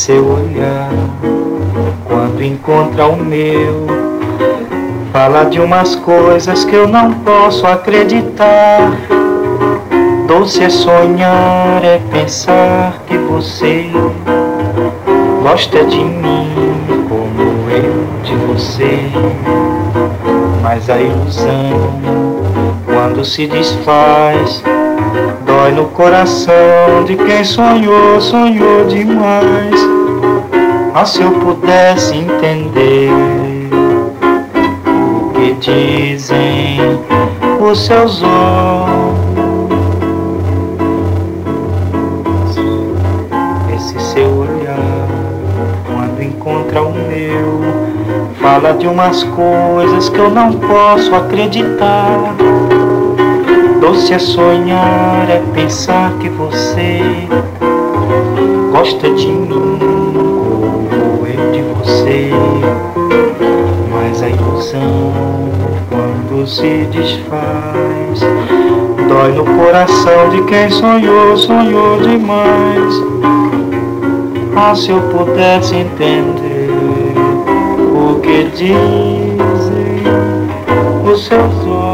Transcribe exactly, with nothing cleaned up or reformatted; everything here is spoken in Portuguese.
seu olhar, quando encontra o meu, fala de umas coisas que eu não posso acreditar. Doce é sonhar, é pensar que você gosta de mim como eu de você. Mas a ilusão, quando se desfaz, dói no coração de quem sonhou, sonhou demais. Ah, se eu pudesse entender o que dizem os seus olhos, esse seu olhar, quando encontra o meu, fala de umas coisas que eu não posso acreditar. Doce é sonhar, é pensar que você gosta de mim como eu de você. Mas a ilusão, quando se desfaz, dói no coração de quem sonhou, sonhou demais. Ah, se eu pudesse entender o que dizem os seus olhos,